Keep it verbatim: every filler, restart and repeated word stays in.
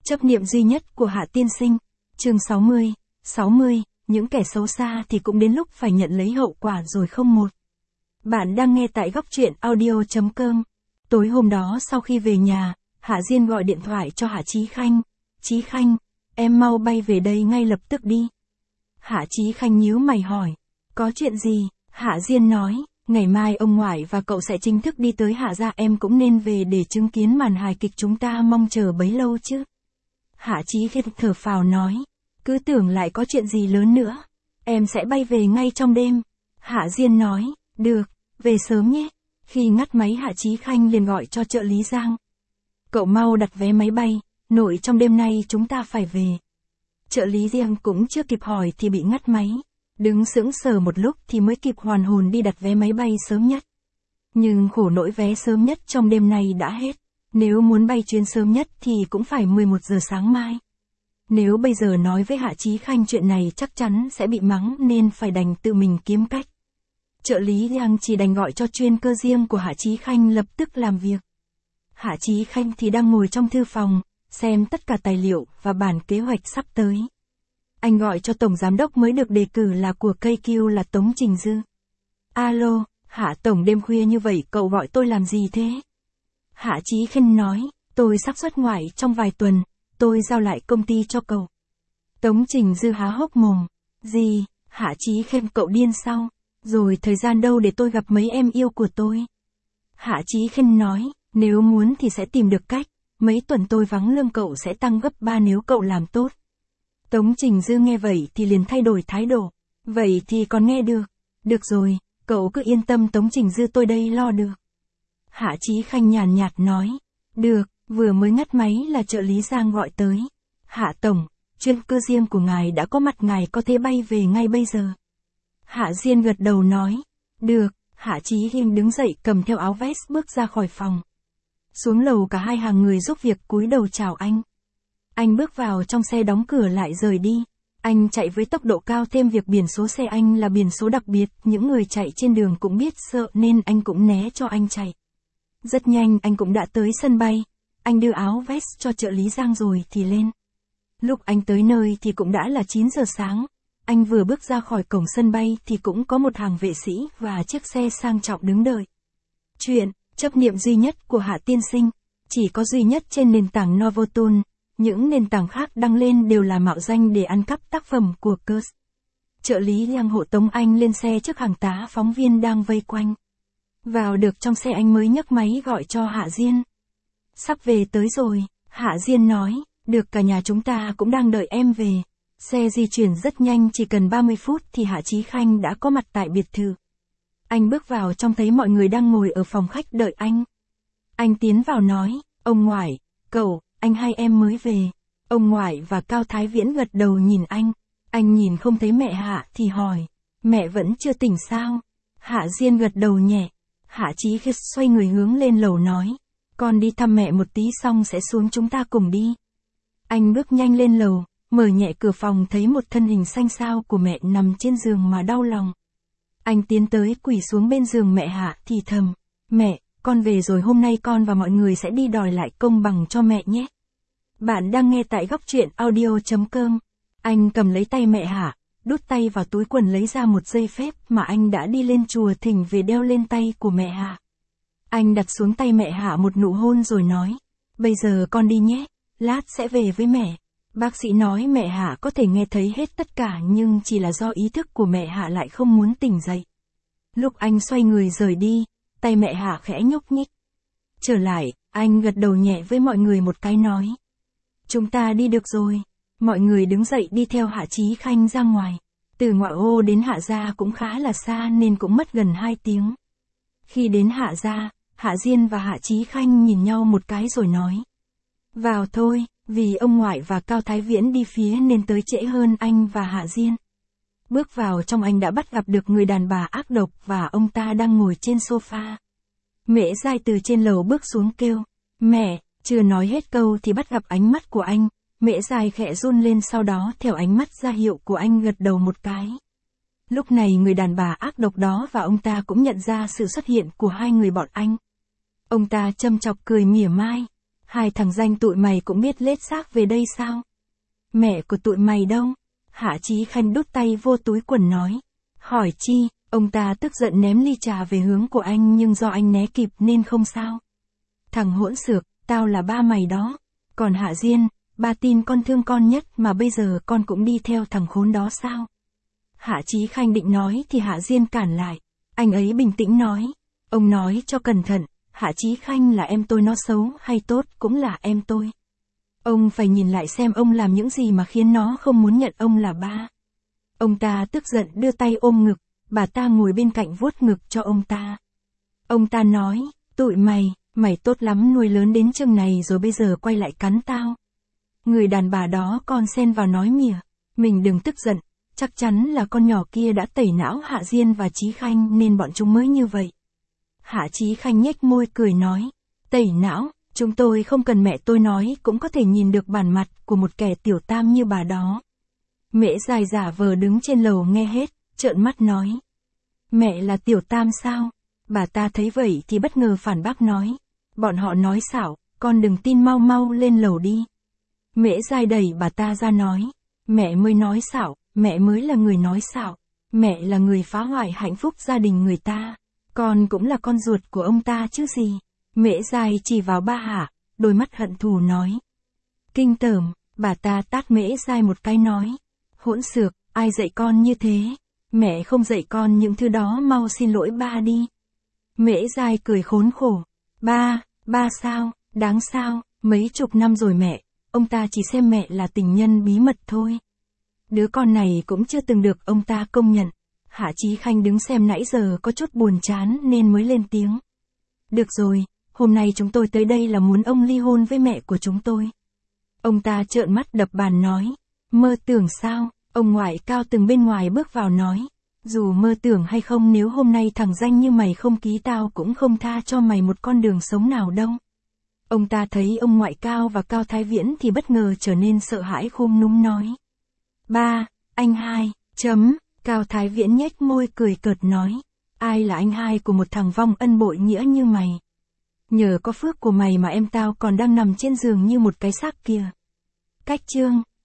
Chấp niệm duy nhất của Hạ tiên sinh. Chương sáu mươi. sáu mươi, những kẻ xấu xa thì cũng đến lúc phải nhận lấy hậu quả rồi không một. Bạn đang nghe tại góc truyện audio chấm com. Tối hôm đó sau khi về nhà, Hạ Diên gọi điện thoại cho Hạ Chí Khanh. Chí Khanh, em mau bay về đây ngay lập tức đi. Hạ Chí Khanh nhíu mày hỏi. Có chuyện gì? Hạ Diên nói, ngày mai ông ngoại và cậu sẽ chính thức đi tới Hạ gia, em cũng nên về để chứng kiến màn hài kịch chúng ta mong chờ bấy lâu chứ. Hạ Chí Khanh thở phào nói, cứ tưởng lại có chuyện gì lớn nữa. Em sẽ bay về ngay trong đêm. Hạ Diên nói, được, về sớm nhé. Khi ngắt máy Hạ Chí Khanh liền gọi cho trợ lý Giang. Cậu mau đặt vé máy bay, nội trong đêm nay chúng ta phải về. Trợ lý Giang cũng chưa kịp hỏi thì bị ngắt máy. Đứng sững sờ một lúc thì mới kịp hoàn hồn đi đặt vé máy bay sớm nhất. Nhưng khổ nỗi vé sớm nhất trong đêm nay đã hết. Nếu muốn bay chuyến sớm nhất thì cũng phải mười một giờ sáng mai. Nếu bây giờ nói với Hạ Chí Khanh chuyện này chắc chắn sẽ bị mắng nên phải đành tự mình kiếm cách. Trợ lý Giang chỉ đành gọi cho chuyên cơ riêng của Hạ Chí Khanh lập tức làm việc. Hạ Chí Khanh thì đang ngồi trong thư phòng, xem tất cả tài liệu và bản kế hoạch sắp tới. Anh gọi cho tổng giám đốc mới được đề cử là của ca quy là Tống Trình Dư. Alo, Hạ tổng, đêm khuya như vậy cậu gọi tôi làm gì thế? Hạ Chí Khanh nói, tôi sắp xuất ngoại trong vài tuần, tôi giao lại công ty cho cậu. Tống Trình Dư há hốc mồm. Gì? Hạ Chí Khanh, cậu điên sao? Rồi thời gian đâu để tôi gặp mấy em yêu của tôi? Hạ Chí Khanh nói, nếu muốn thì sẽ tìm được cách, mấy tuần tôi vắng lương cậu sẽ tăng gấp ba nếu cậu làm tốt. Tống Trình Dư nghe vậy thì liền thay đổi thái độ. Vậy thì còn nghe được. Được rồi, cậu cứ yên tâm Tống Trình Dư, tôi đây lo được. Hạ Chí Khanh nhàn nhạt nói. Được, vừa mới ngắt máy là trợ lý Giang gọi tới. Hạ tổng, chuyên cơ riêng của ngài đã có mặt, ngài có thể bay về ngay bây giờ. Hạ Diên gật đầu nói. Được, Hạ Chí Khanh đứng dậy cầm theo áo vest bước ra khỏi phòng. Xuống lầu cả hai hàng người giúp việc cúi đầu chào anh. Anh bước vào trong xe đóng cửa lại rời đi. Anh chạy với tốc độ cao, thêm việc biển số xe anh là biển số đặc biệt, những người chạy trên đường cũng biết sợ nên anh cũng né cho anh chạy. Rất nhanh anh cũng đã tới sân bay. Anh đưa áo vest cho trợ lý Giang rồi thì lên. Lúc anh tới nơi thì cũng đã là chín giờ sáng. Anh vừa bước ra khỏi cổng sân bay thì cũng có một hàng vệ sĩ và chiếc xe sang trọng đứng đợi. Chuyện, chấp niệm duy nhất của Hạ tiên sinh, chỉ có duy nhất trên nền tảng Novoton. Những nền tảng khác đăng lên đều là mạo danh để ăn cắp tác phẩm của Kurz. Trợ lý Giang hộ tống anh lên xe trước hàng tá phóng viên đang vây quanh. Vào được trong xe anh mới nhấc máy gọi cho Hạ Diên. Sắp về tới rồi, Hạ Diên nói, được, cả nhà chúng ta cũng đang đợi em về. Xe di chuyển rất nhanh, chỉ cần ba mươi phút thì Hạ Chí Khanh đã có mặt tại biệt thự. Anh bước vào trong thấy mọi người đang ngồi ở phòng khách đợi anh. Anh tiến vào nói, ông ngoại, cậu, anh hai em mới về. Ông ngoại và Cao Thái Viễn gật đầu nhìn anh. Anh nhìn không thấy mẹ Hạ thì hỏi, mẹ vẫn chưa tỉnh sao? Hạ Diên gật đầu nhẹ. Hạ Chí Khanh xoay người hướng lên lầu nói, con đi thăm mẹ một tí xong sẽ xuống, chúng ta cùng đi. Anh bước nhanh lên lầu, mở nhẹ cửa phòng thấy một thân hình xanh xao của mẹ nằm trên giường mà đau lòng. Anh tiến tới quỳ xuống bên giường mẹ Hạ thì thầm, mẹ, con về rồi, hôm nay con và mọi người sẽ đi đòi lại công bằng cho mẹ nhé. Bạn đang nghe tại góc truyện audio chấm com. Anh cầm lấy tay mẹ Hạ, đút tay vào túi quần lấy ra một dây phép mà anh đã đi lên chùa thỉnh về đeo lên tay của mẹ Hạ. Anh đặt xuống tay mẹ Hạ một nụ hôn rồi nói, bây giờ con đi nhé, lát sẽ về với mẹ. Bác sĩ nói mẹ Hạ có thể nghe thấy hết tất cả nhưng chỉ là do ý thức của mẹ Hạ lại không muốn tỉnh dậy. Lúc anh xoay người rời đi, tay mẹ Hạ khẽ nhúc nhích. Trở lại, anh gật đầu nhẹ với mọi người một cái nói, chúng ta đi được rồi. Mọi người đứng dậy đi theo Hạ Chí Khanh ra ngoài. Từ ngoại ô đến Hạ gia cũng khá là xa nên cũng mất gần hai tiếng. Khi đến Hạ gia, Hạ Diên và Hạ Chí Khanh nhìn nhau một cái rồi nói, vào thôi, vì ông ngoại và Cao Thái Viễn đi phía nên tới trễ hơn anh và Hạ Diên. Bước vào trong anh đã bắt gặp được người đàn bà ác độc và ông ta đang ngồi trên sofa. Mễ Giai từ trên lầu bước xuống kêu, mẹ, chưa nói hết câu thì bắt gặp ánh mắt của anh. Mễ Giai khẽ run lên, sau đó theo ánh mắt ra hiệu của anh gật đầu một cái. Lúc này người đàn bà ác độc đó và ông ta cũng nhận ra sự xuất hiện của hai người bọn anh. Ông ta châm chọc cười mỉa mai. Hai thằng danh tụi mày cũng biết lết xác về đây sao? Mẹ của tụi mày đâu? Hạ Chí Khanh đút tay vô túi quần nói. Hỏi chi, ông ta tức giận ném ly trà về hướng của anh nhưng do anh né kịp nên không sao. Thằng hỗn xược, tao là ba mày đó. Còn Hạ Diên, ba tin con thương con nhất mà bây giờ con cũng đi theo thằng khốn đó sao? Hạ Chí Khanh định nói thì Hạ Diên cản lại. Anh ấy bình tĩnh nói. Ông nói cho cẩn thận, Hạ Chí Khanh là em tôi, nó xấu hay tốt cũng là em tôi. Ông phải nhìn lại xem ông làm những gì mà khiến nó không muốn nhận ông là ba. Ông ta tức giận đưa tay ôm ngực, bà ta ngồi bên cạnh vuốt ngực cho ông ta. Ông ta nói, tụi mày, mày tốt lắm nuôi lớn đến chừng này rồi bây giờ quay lại cắn tao. Người đàn bà đó còn xen vào nói mỉa, mình đừng tức giận, chắc chắn là con nhỏ kia đã tẩy não Hạ Diên và Chí Khanh nên bọn chúng mới như vậy. Hạ Chí Khanh nhếch môi cười nói, tẩy não, chúng tôi không cần mẹ tôi nói cũng có thể nhìn được bản mặt của một kẻ tiểu tam như bà đó. Mễ Dài giả vờ đứng trên lầu nghe hết, trợn mắt nói. Mẹ là tiểu tam sao? Bà ta thấy vậy thì bất ngờ phản bác nói. Bọn họ nói xảo, con đừng tin, mau mau lên lầu đi. Mễ Dài đẩy bà ta ra nói. Mẹ mới nói xảo, mẹ mới là người nói xảo. Mẹ là người phá hoại hạnh phúc gia đình người ta. Con cũng là con ruột của ông ta chứ gì. Mễ Dài chỉ vào ba Hạ, đôi mắt hận thù nói. Kinh tởm, bà ta tát Mễ Dài một cái nói. Hỗn xược, ai dạy con như thế? Mẹ không dạy con những thứ đó, mau xin lỗi ba đi. Mễ Dài cười khốn khổ. Ba, ba sao, đáng sao, mấy chục năm rồi mẹ, ông ta chỉ xem mẹ là tình nhân bí mật thôi. Đứa con này cũng chưa từng được ông ta công nhận. Hạ Chí Khanh đứng xem nãy giờ có chút buồn chán nên mới lên tiếng. Được rồi, hôm nay chúng tôi tới đây là muốn ông ly hôn với mẹ của chúng tôi. Ông ta trợn mắt đập bàn nói. Mơ tưởng sao? Ông ngoại cao từng bên ngoài bước vào nói. Dù mơ tưởng hay không, nếu hôm nay thằng danh như mày không ký tao cũng không tha cho mày một con đường sống nào đâu. Ông ta thấy ông ngoại Cao và Cao Thái Viễn thì bất ngờ trở nên sợ hãi, khum núm nói. Ba, anh hai, chấm, Cao Thái Viễn nhếch môi cười cợt nói. Ai là anh hai của một thằng vong ân bội nghĩa như mày? Nhờ có phước của mày mà em tao còn đang nằm trên giường như một cái xác kìa. Cách chương